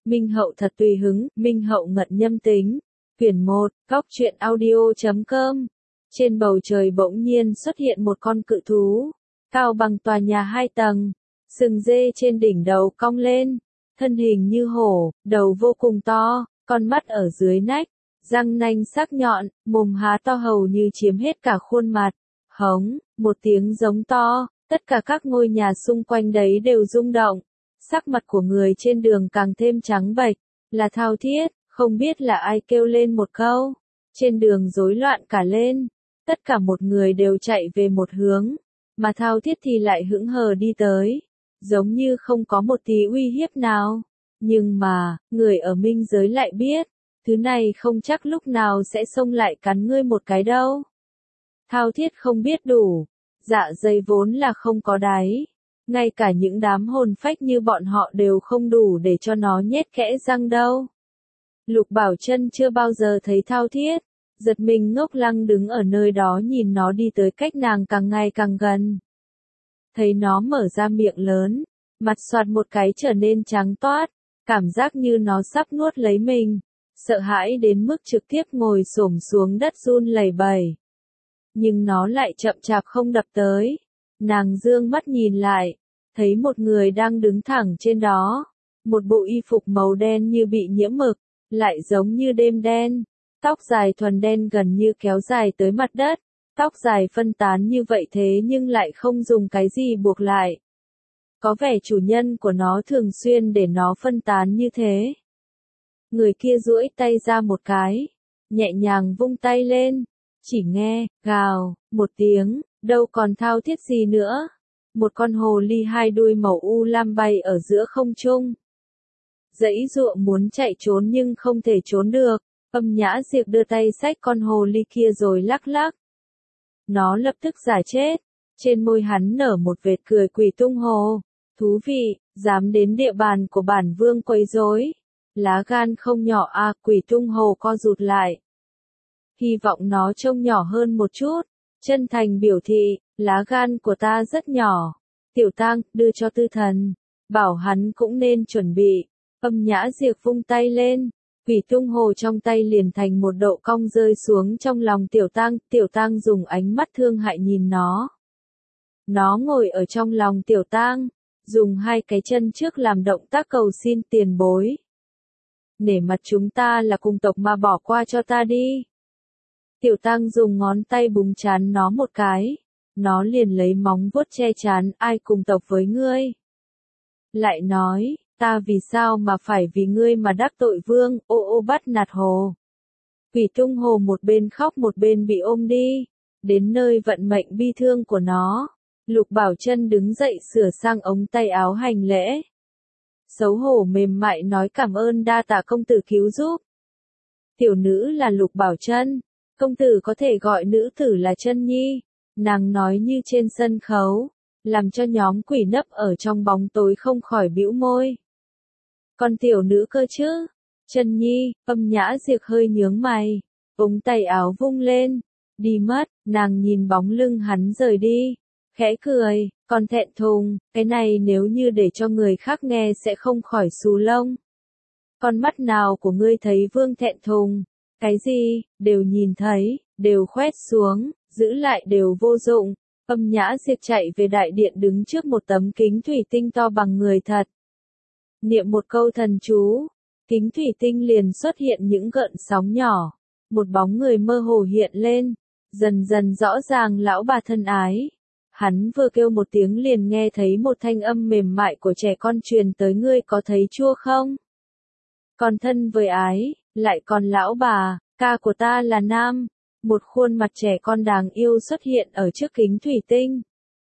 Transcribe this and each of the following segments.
Minh Hậu thật tùy hứng, Minh Hậu ngận nhâm tính. Quyển 1, Góc truyện audio.com. Trên bầu trời bỗng nhiên xuất hiện một con cự thú, cao bằng tòa nhà 2 tầng, sừng dê trên đỉnh đầu cong lên, thân hình như hổ, đầu vô cùng to, con mắt ở dưới nách, răng nanh sắc nhọn, mồm há to hầu như chiếm hết cả khuôn mặt. Hống, một tiếng giống to, tất cả các ngôi nhà xung quanh đấy đều rung động. Sắc mặt của người trên đường càng thêm trắng bệch, là Thao Thiết, không biết là ai kêu lên một câu. Trên đường rối loạn cả lên, tất cả một người đều chạy về một hướng, mà Thao Thiết thì lại hững hờ đi tới, giống như không có một tí uy hiếp nào. Nhưng mà, người ở minh giới lại biết, thứ này không chắc lúc nào sẽ xông lại cắn ngươi một cái đâu. Thao Thiết không biết đủ, dạ dày vốn là không có đáy. Ngay cả những đám hồn phách như bọn họ đều không đủ để cho nó nhét kẽ răng đâu. Lục Bảo Chân chưa bao giờ thấy Thao Thiết, giật mình ngốc lăng đứng ở nơi đó nhìn nó đi tới cách nàng càng ngày càng gần. Thấy nó mở ra miệng lớn, mặt xoạt một cái trở nên trắng toát, cảm giác như nó sắp nuốt lấy mình, sợ hãi đến mức trực tiếp ngồi xổm xuống đất run lẩy bẩy. Nhưng nó lại chậm chạp không đập tới. Nàng dương mắt nhìn lại, thấy một người đang đứng thẳng trên đó, một bộ y phục màu đen như bị nhiễm mực, lại giống như đêm đen, tóc dài thuần đen gần như kéo dài tới mặt đất, tóc dài phân tán như vậy thế nhưng lại không dùng cái gì buộc lại. Có vẻ chủ nhân của nó thường xuyên để nó phân tán như thế. Người kia duỗi tay ra một cái, nhẹ nhàng vung tay lên, chỉ nghe, gào, một tiếng. Đâu còn Thao Thiết gì nữa. Một con hồ ly hai đuôi màu u lam bay ở giữa không trung. Giãy giụa muốn chạy trốn nhưng không thể trốn được. Âm Nhã Diệp đưa tay xách con hồ ly kia rồi lắc lắc. Nó lập tức giả chết. Trên môi hắn nở một vệt cười quỷ tung hồ. Thú vị, dám đến địa bàn của bản vương quấy rối. Lá gan không nhỏ à, quỷ tung hồ co rụt lại. Hy vọng nó trông nhỏ hơn một chút. Chân thành biểu thị, lá gan của ta rất nhỏ. Tiểu Tang, đưa cho Tư Thần. Bảo hắn cũng nên chuẩn bị. Âm Nhã Diệp vung tay lên. Quỷ tung hồ trong tay liền thành một độ cong rơi xuống trong lòng Tiểu Tang. Tiểu Tang dùng ánh mắt thương hại nhìn nó. Nó ngồi ở trong lòng Tiểu Tang, dùng hai cái chân trước làm động tác cầu xin tiền bối. Nể mặt chúng ta là cùng tộc mà bỏ qua cho ta đi. Tiểu Tang dùng ngón tay búng trán nó một cái, nó liền lấy móng vuốt che trán, ai cùng tộc với ngươi. Lại nói, ta vì sao mà phải vì ngươi mà đắc tội vương, ô ô bắt nạt hồ. Quỷ tung hồ một bên khóc một bên bị ôm đi, đến nơi vận mệnh bi thương của nó. Lục Bảo Chân đứng dậy sửa sang ống tay áo hành lễ. Xấu hổ mềm mại nói cảm ơn đa tạ công tử cứu giúp. Tiểu nữ là Lục Bảo Chân. Công tử có thể gọi nữ tử là Chân Nhi, nàng nói như trên sân khấu, làm cho nhóm quỷ nấp ở trong bóng tối không khỏi bĩu môi. Còn tiểu nữ cơ chứ? Chân Nhi, Âm Nhã Diệp hơi nhướng mày, ống tay áo vung lên, đi mất, nàng nhìn bóng lưng hắn rời đi, khẽ cười, còn thẹn thùng, cái này nếu như để cho người khác nghe sẽ không khỏi xù lông. Con mắt nào của ngươi thấy vương thẹn thùng? Cái gì, đều nhìn thấy, đều khoét xuống, giữ lại đều vô dụng. Âm Nhã Diệp chạy về đại điện đứng trước một tấm kính thủy tinh to bằng người thật. Niệm một câu thần chú, kính thủy tinh liền xuất hiện những gợn sóng nhỏ. Một bóng người mơ hồ hiện lên, dần dần rõ ràng lão bà thân ái. Hắn vừa kêu một tiếng liền nghe thấy một thanh âm mềm mại của trẻ con truyền tới, ngươi có thấy chua không? Còn thân với ái, lại còn lão bà, ca của ta là nam. Một khuôn mặt trẻ con đáng yêu xuất hiện ở trước kính thủy tinh.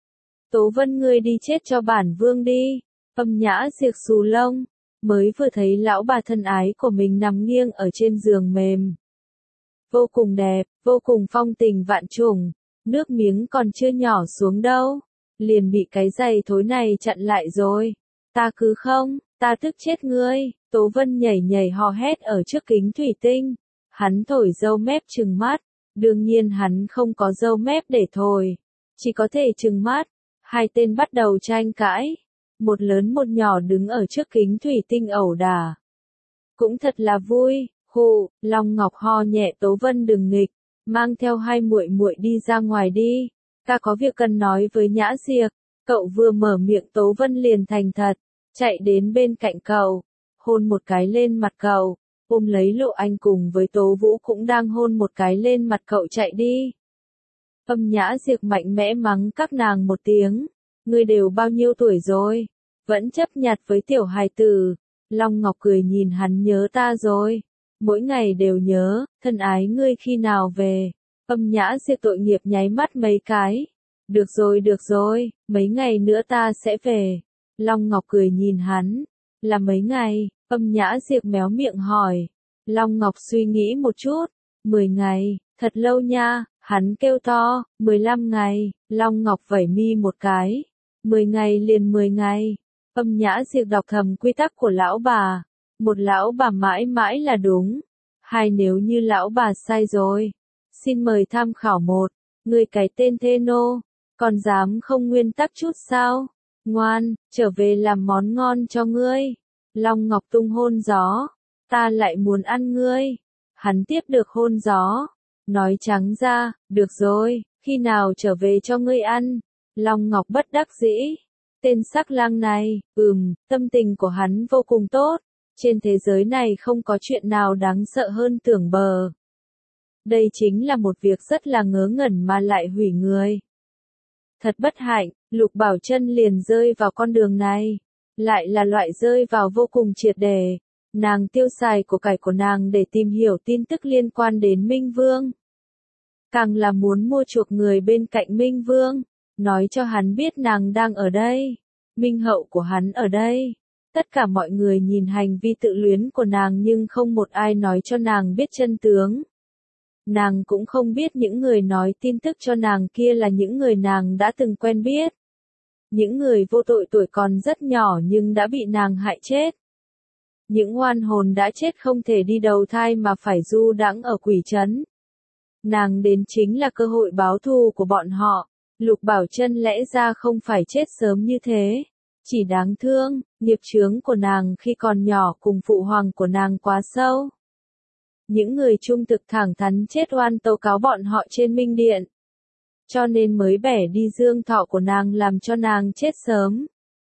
Tố Vân, ngươi đi chết cho bản vương đi. Âm Nhã Diệp xù lông, mới vừa thấy lão bà thân ái của mình nằm nghiêng ở trên giường mềm. Vô cùng đẹp, vô cùng phong tình vạn trùng, nước miếng còn chưa nhỏ xuống đâu, liền bị cái giày thối này chặn lại rồi. Ta cứ không, ta tức chết ngươi. Tố Vân nhảy nhảy hò hét ở trước kính thủy tinh. Hắn thổi râu mép trừng mắt. Đương nhiên hắn không có râu mép để thổi, chỉ có thể trừng mắt. Hai tên bắt đầu tranh cãi. Một lớn một nhỏ đứng ở trước kính thủy tinh ẩu đả. cũng thật là vui. Hù, Long Ngọc ho nhẹ, Tố Vân đừng nghịch, mang theo hai muội muội đi ra ngoài đi, ta có việc cần nói với Nhã Diệp. Cậu vừa mở miệng Tố Vân liền thành thật, chạy đến bên cạnh cậu, hôn một cái lên mặt cậu, ôm lấy Lộ Anh cùng với Tố Vũ cũng đang hôn một cái lên mặt cậu chạy đi. Nhã Diệp mạnh mẽ mắng các nàng một tiếng, ngươi đều bao nhiêu tuổi rồi, vẫn chấp nhặt với tiểu hài tử. Long Ngọc cười nhìn hắn, nhớ ta rồi, mỗi ngày đều nhớ, thân ái ngươi khi nào về. Nhã Diệp tội nghiệp nháy mắt mấy cái, được rồi, mấy ngày nữa ta sẽ về. Long Ngọc cười nhìn hắn, là mấy ngày? Nhã Diệp méo miệng hỏi. Long Ngọc suy nghĩ một chút, 10 ngày, thật lâu nha. Hắn kêu to, 15 ngày, Long Ngọc vẩy mi một cái, 10 ngày liền 10 ngày. Nhã Diệp đọc thầm quy tắc của lão bà, một lão bà mãi mãi là đúng, hai nếu như lão bà sai rồi, xin mời tham khảo một, ngươi cái tên thê nô, còn dám không nguyên tắc chút sao, ngoan, trở về làm món ngon cho ngươi. Long Ngọc tung hôn gió, ta lại muốn ăn ngươi. Hắn tiếp được hôn gió, nói trắng ra, được rồi, khi nào trở về cho ngươi ăn. Long Ngọc bất đắc dĩ, tên sắc lang này, tâm tình của hắn vô cùng tốt, trên thế giới này không có chuyện nào đáng sợ hơn tưởng bờ. Đây chính là một việc rất là ngớ ngẩn mà lại hủy người. Thật bất hạnh, Lục Bảo Trân liền rơi vào con đường này, lại là loại rơi vào vô cùng triệt để. Nàng tiêu xài của cải của nàng để tìm hiểu tin tức liên quan đến Minh Vương. Càng là muốn mua chuộc người bên cạnh Minh Vương, nói cho hắn biết nàng đang ở đây, Minh Hậu của hắn ở đây. Tất cả mọi người nhìn hành vi tự luyến của nàng nhưng không một ai nói cho nàng biết chân tướng. Nàng cũng không biết những người nói tin tức cho nàng kia là những người nàng đã từng quen biết. Những người vô tội tuổi còn rất nhỏ nhưng đã bị nàng hại chết. Những oan hồn đã chết không thể đi đầu thai mà phải du đãng ở quỷ trấn. Nàng đến chính là cơ hội báo thù của bọn họ. Lục Bảo Trân lẽ ra không phải chết sớm như thế. Chỉ đáng thương, nghiệp chướng của nàng khi còn nhỏ cùng phụ hoàng của nàng quá sâu. Những người trung thực thẳng thắn chết oan tố cáo bọn họ trên Minh Điện. Cho nên mới bẻ đi dương thọ của nàng làm cho nàng chết sớm.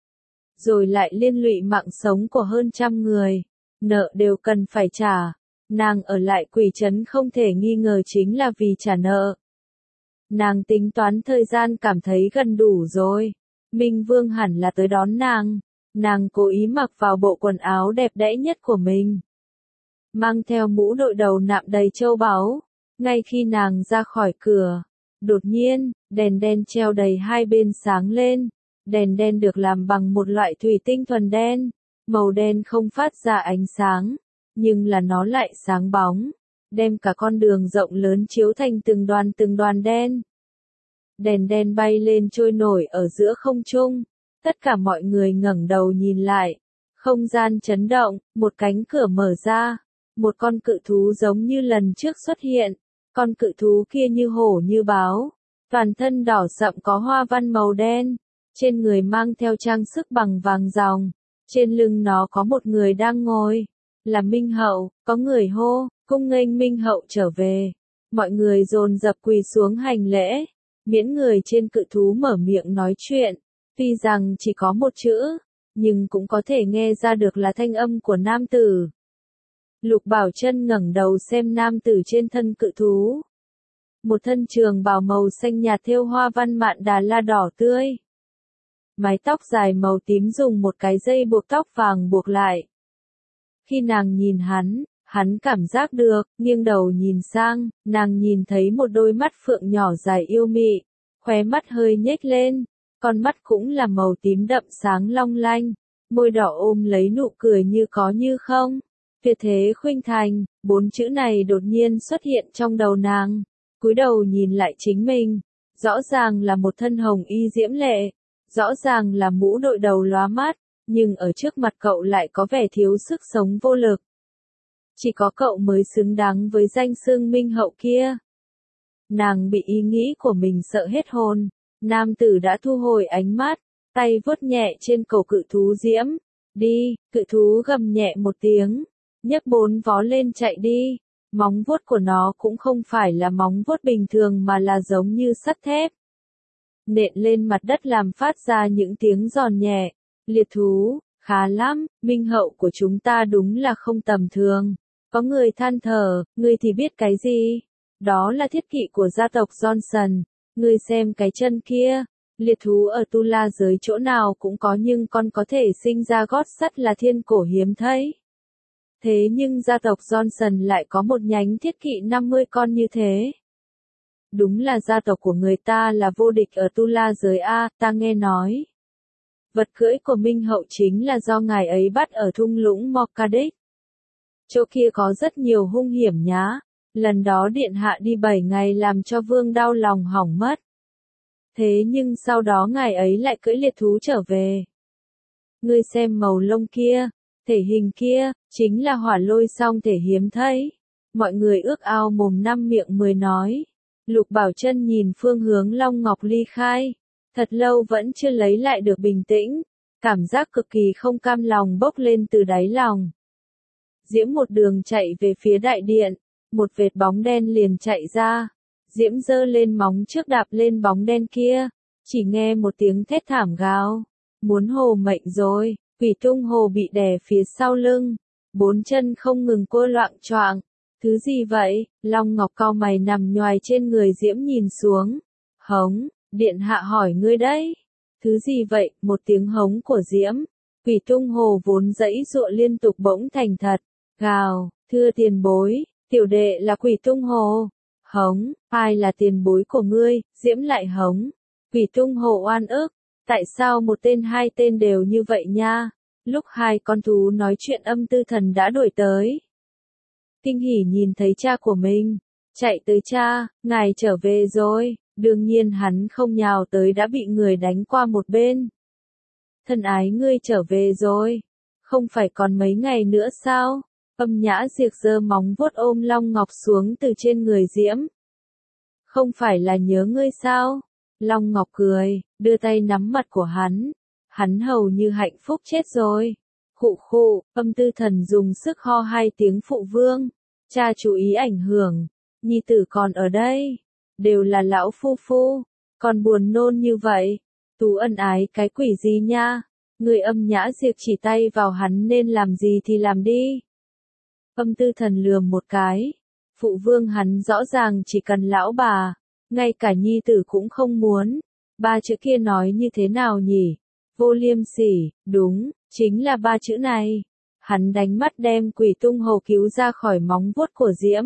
Rồi lại liên lụy mạng sống của hơn 100 người. Nợ đều cần phải trả. Nàng ở lại quỷ trấn không thể nghi ngờ chính là vì trả nợ. Nàng tính toán thời gian cảm thấy gần đủ rồi. Minh Vương hẳn là tới đón nàng. Nàng cố ý mặc vào bộ quần áo đẹp đẽ nhất của mình. Mang theo mũ đội đầu nạm đầy châu báu. Ngay khi nàng ra khỏi cửa, đột nhiên, đèn đen treo đầy hai bên sáng lên. Đèn đen được làm bằng một loại thủy tinh thuần đen. Màu đen không phát ra ánh sáng, nhưng là nó lại sáng bóng, đem cả con đường rộng lớn chiếu thành từng đoàn đen. Đèn đen bay lên trôi nổi ở giữa không trung, tất cả mọi người ngẩng đầu nhìn lại, không gian chấn động, một cánh cửa mở ra, một con cự thú giống như lần trước xuất hiện, con cự thú kia như hổ như báo, toàn thân đỏ sậm có hoa văn màu đen, trên người mang theo trang sức bằng vàng ròng, trên lưng nó có một người đang ngồi. Là Minh Hậu, có người hô, cung nghênh Minh Hậu trở về. Mọi người dồn dập quỳ xuống hành lễ, miễn người trên cự thú mở miệng nói chuyện. Tuy rằng chỉ có một chữ, nhưng cũng có thể nghe ra được là thanh âm của nam tử. Lục Bảo Trân ngẩng đầu xem nam tử trên thân cự thú. Một thân trường bào màu xanh nhạt thêu hoa văn mạn đà la đỏ tươi. Mái tóc dài màu tím dùng một cái dây buộc tóc vàng buộc lại. Khi nàng nhìn hắn cảm giác được, nghiêng đầu nhìn sang, nàng nhìn thấy một đôi mắt phượng nhỏ dài yêu mị, khóe mắt hơi nhếch lên, con mắt cũng là màu tím đậm sáng long lanh, môi đỏ ôm lấy nụ cười như có như không. Tuyệt thế khuynh thành, 4 chữ này đột nhiên xuất hiện trong đầu nàng, cúi đầu nhìn lại chính mình, rõ ràng là một thân hồng y diễm lệ, rõ ràng là mũ đội đầu lóa mắt, nhưng ở trước mặt cậu lại có vẻ thiếu sức sống vô lực. Chỉ có cậu mới xứng đáng với danh xưng Minh Hậu kia. Nàng bị ý nghĩ của mình sợ hết hồn, nam tử đã thu hồi ánh mắt, tay vuốt nhẹ trên cổ cự thú diễm. Đi, cự thú gầm nhẹ một tiếng, nhấc 4 vó lên chạy đi. Móng vuốt của nó cũng không phải là móng vuốt bình thường mà là giống như sắt thép. Nện lên mặt đất làm phát ra những tiếng giòn nhẹ. Liệt thú, khá lắm, minh hậu của chúng ta đúng là không tầm thường. Có người than thở, ngươi thì biết cái gì? Đó là thiết kỵ của gia tộc Johnson. Ngươi xem cái chân kia. Liệt thú ở Tu La giới chỗ nào cũng có nhưng con có thể sinh ra gót sắt là thiên cổ hiếm thấy. Thế nhưng gia tộc Johnson lại có một nhánh thiết kỵ 50 con như thế. Đúng là gia tộc của người ta là vô địch ở Tu La giới A, ta nghe nói. Vật cưỡi của Minh Hậu chính là do ngài ấy bắt ở thung lũng Morkadek. Chỗ kia có rất nhiều hung hiểm nhá. Lần đó điện hạ đi 7 ngày làm cho vương đau lòng hỏng mất. Thế nhưng sau đó ngài ấy lại cưỡi liệt thú trở về. Ngươi xem màu lông kia, thể hình kia, chính là hỏa lôi song thể hiếm thấy. Mọi người ước ao mồm năm miệng mười nói. Lục Bảo Chân nhìn phương hướng Long Ngọc ly khai. Thật lâu vẫn chưa lấy lại được bình tĩnh. Cảm giác cực kỳ không cam lòng bốc lên từ đáy lòng. Diễm một đường chạy về phía đại điện. Một vệt bóng đen liền chạy ra. Diễm giơ lên móng trước đạp lên bóng đen kia. Chỉ nghe một tiếng thét thảm gào. Muốn hồ mệnh rồi. Quỷ tung hồ bị đè phía sau lưng. 4 chân không ngừng cô loạng choạng. Thứ gì vậy? Long Ngọc cau mày nằm nhoài trên người Diễm nhìn xuống. Hống, điện hạ hỏi ngươi đấy. Thứ gì vậy? Một tiếng hống của Diễm. Quỷ tung hồ vốn dãy dụa liên tục bỗng thành thật. Gào, thưa tiền bối, tiểu đệ là quỷ tung hồ. Hống, ai là tiền bối của ngươi? Diễm lại hống. Quỷ tung hồ oan ức. Tại sao một tên hai tên đều như vậy nha? Lúc hai con thú nói chuyện Âm Tư Thần đã đuổi tới. Kinh hỉ nhìn thấy cha của mình. Chạy tới cha, ngài trở về rồi. Đương nhiên hắn không nhào tới đã bị người đánh qua một bên. Thân ái ngươi trở về rồi. Không phải còn mấy ngày nữa sao? Âm Nhã Diệp giơ móng vuốt ôm Long Ngọc xuống từ trên người Diễm. Không phải là nhớ ngươi sao? Long Ngọc cười, đưa tay nắm mặt của hắn. Hắn hầu như hạnh phúc chết rồi. Khụ khụ, Âm Tư Thần dùng sức ho 2 tiếng phụ vương. Cha chú ý ảnh hưởng. Nhi tử còn ở đây. Đều là lão phu phu. Còn buồn nôn như vậy. Tú ân ái cái quỷ gì nha. Người Âm Nhã Diệp chỉ tay vào hắn nên làm gì thì làm đi. Âm Tư Thần lườm một cái. Phụ vương hắn rõ ràng chỉ cần lão bà. Ngay cả nhi tử cũng không muốn. 3 chữ kia nói như thế nào nhỉ? Vô liêm sỉ, đúng, chính là 3 chữ này. Hắn đánh mắt đem quỷ tung hồ cứu ra khỏi móng vuốt của Diễm.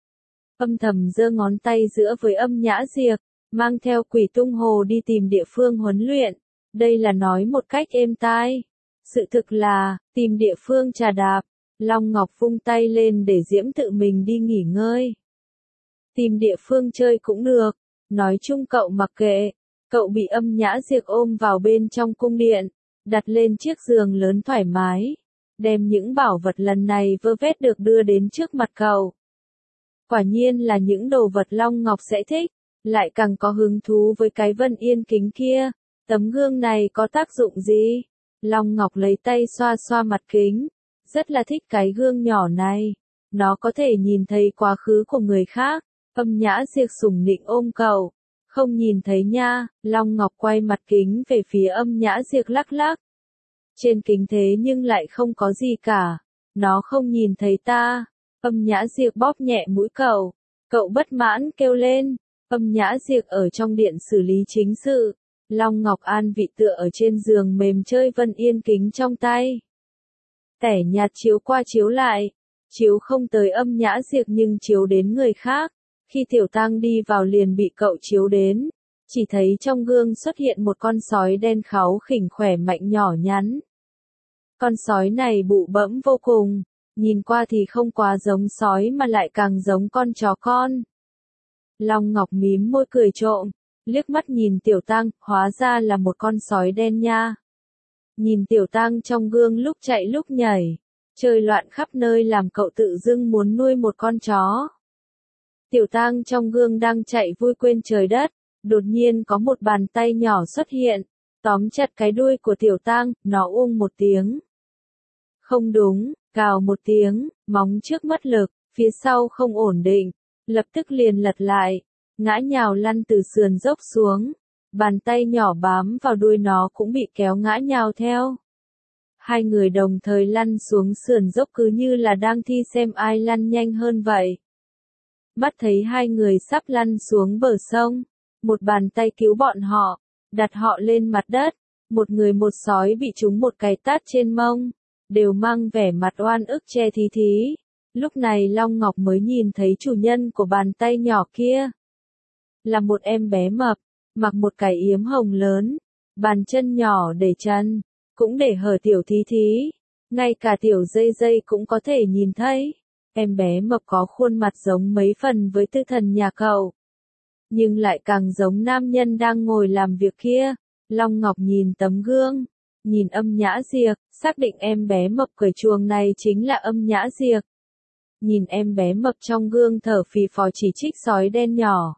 Âm thầm giơ ngón tay giữa với Âm Nhã Diệp, mang theo quỷ tung hồ đi tìm địa phương huấn luyện. Đây là nói một cách êm tai. Sự thực là, tìm địa phương trà đạp. Long Ngọc vung tay lên để Diễm tự mình đi nghỉ ngơi. Tìm địa phương chơi cũng được. Nói chung cậu mặc kệ. Cậu bị Âm Nhã Diệp ôm vào bên trong cung điện. Đặt lên chiếc giường lớn thoải mái. Đem những bảo vật lần này vơ vét được đưa đến trước mặt cậu. Quả nhiên là những đồ vật Long Ngọc sẽ thích. Lại càng có hứng thú với cái Vân Yên kính kia. Tấm gương này có tác dụng gì? Long Ngọc lấy tay xoa xoa mặt kính. Rất là thích cái gương nhỏ này. Nó có thể nhìn thấy quá khứ của người khác. Âm Nhã Diệp sủng nịnh ôm cậu. Không nhìn thấy nha. Long Ngọc quay mặt kính về phía Âm Nhã Diệp lắc lắc. Trên kính thế nhưng lại không có gì cả. Nó không nhìn thấy ta. Âm Nhã Diệp bóp nhẹ mũi cậu. Cậu bất mãn kêu lên. Âm Nhã Diệp ở trong điện xử lý chính sự. Long Ngọc an vị tựa ở trên giường mềm chơi Vân Yên kính trong tay. Tẻ nhạt chiếu qua chiếu lại. Chiếu không tới Âm Nhã Diệp nhưng chiếu đến người khác. Khi Tiểu Tăng đi vào liền bị cậu chiếu đến. Chỉ thấy trong gương xuất hiện một con sói đen kháu khỉnh khỏe mạnh nhỏ nhắn. Con sói này bụ bẫm vô cùng. Nhìn qua thì không quá giống sói mà lại càng giống con chó con. Long Ngọc mím môi cười trộm. Liếc mắt nhìn Tiểu Tăng, hóa ra là một con sói đen nha. Nhìn Tiểu Tăng trong gương lúc chạy lúc nhảy. Chơi loạn khắp nơi làm cậu tự dưng muốn nuôi một con chó. Tiểu Tăng trong gương đang chạy vui quên trời đất. Đột nhiên có một bàn tay nhỏ xuất hiện. Tóm chặt cái đuôi của Tiểu Tăng, nó uông một tiếng. Không đúng, cào một tiếng, móng trước mất lực, phía sau không ổn định, lập tức liền lật lại, ngã nhào lăn từ sườn dốc xuống, bàn tay nhỏ bám vào đuôi nó cũng bị kéo ngã nhào theo. Hai người đồng thời lăn xuống sườn dốc cứ như là đang thi xem ai lăn nhanh hơn vậy. Mắt thấy hai người sắp lăn xuống bờ sông, một bàn tay cứu bọn họ, đặt họ lên mặt đất, một người một sói bị trúng một cái tát trên mông, đều mang vẻ mặt oan ức che thí thí. Lúc này Long Ngọc mới nhìn thấy chủ nhân của bàn tay nhỏ kia. Là một em bé mập, mặc một cái yếm hồng lớn, bàn chân nhỏ để chân, cũng để hở tiểu thí thí, ngay cả tiểu dây dây cũng có thể nhìn thấy. Em bé mập có khuôn mặt giống mấy phần với Tư Thần nhà cậu, nhưng lại càng giống nam nhân đang ngồi làm việc kia. Long Ngọc nhìn tấm gương, nhìn Âm Nhã Diệp, xác định em bé mập cởi chuồng này chính là Âm Nhã Diệp. Nhìn em bé mập trong gương thở phì phò chỉ trích sói đen nhỏ.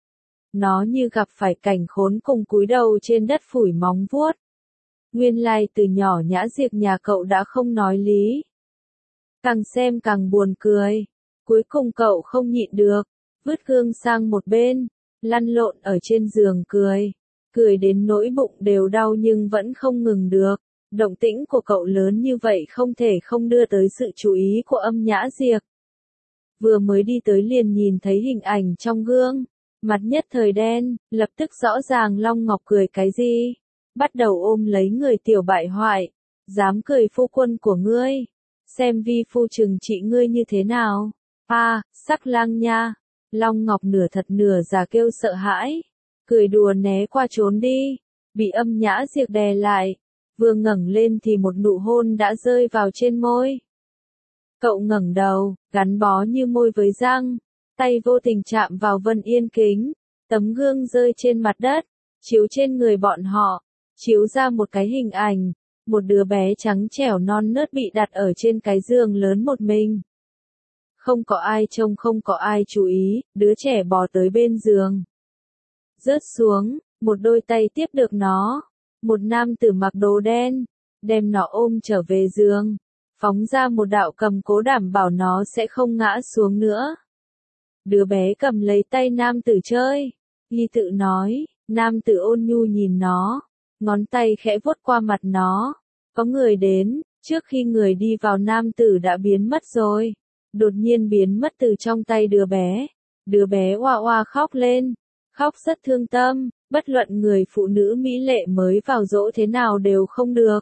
Nó như gặp phải cảnh khốn cùng cúi đầu trên đất phủi móng vuốt. Nguyên lai từ nhỏ Nhã Diệp nhà cậu đã không nói lý. Càng xem càng buồn cười. Cuối cùng cậu không nhịn được, vứt gương sang một bên, lăn lộn ở trên giường cười. Cười đến nỗi bụng đều đau nhưng vẫn không ngừng được. Động tĩnh của cậu lớn như vậy không thể không đưa tới sự chú ý của Âm Nhã Diệp. Vừa mới đi tới liền nhìn thấy hình ảnh trong gương, mặt nhất thời đen, lập tức rõ ràng Long Ngọc cười cái gì. Bắt đầu ôm lấy người tiểu bại hoại, dám cười phu quân của ngươi, xem vi phu trừng trị ngươi như thế nào. Sắc lang nha. Long Ngọc nửa thật nửa giả kêu sợ hãi, cười đùa né qua trốn đi, bị Âm Nhã Diệp đè lại, vừa ngẩng lên thì một nụ hôn đã rơi vào trên môi. Cậu ngẩng đầu, gắn bó như môi với răng, tay vô tình chạm vào Vân Yên kính, tấm gương rơi trên mặt đất, chiếu trên người bọn họ, chiếu ra một cái hình ảnh, một đứa bé trắng trẻo non nớt bị đặt ở trên cái giường lớn một mình. Không có ai trông không có ai chú ý, đứa trẻ bò tới bên giường. Rớt xuống, một đôi tay tiếp được nó, một nam tử mặc đồ đen, đem nó ôm trở về giường, phóng ra một đạo cầm cố đảm bảo nó sẽ không ngã xuống nữa. Đứa bé cầm lấy tay nam tử chơi, Ly tự nói, nam tử ôn nhu nhìn nó, ngón tay khẽ vuốt qua mặt nó. Có người đến, trước khi người đi vào nam tử đã biến mất rồi. Đột nhiên biến mất từ trong tay đứa bé oa oa khóc lên, khóc rất thương tâm, bất luận người phụ nữ mỹ lệ mới vào dỗ thế nào đều không được.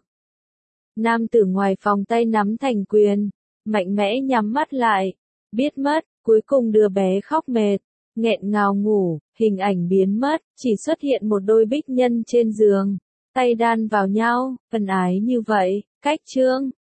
Nam tử ngoài phòng tay nắm thành quyền, mạnh mẽ nhắm mắt lại, biết mất, cuối cùng đứa bé khóc mệt, nghẹn ngào ngủ, hình ảnh biến mất, chỉ xuất hiện một đôi bích nhân trên giường, tay đan vào nhau, ân ái như vậy, cách chương.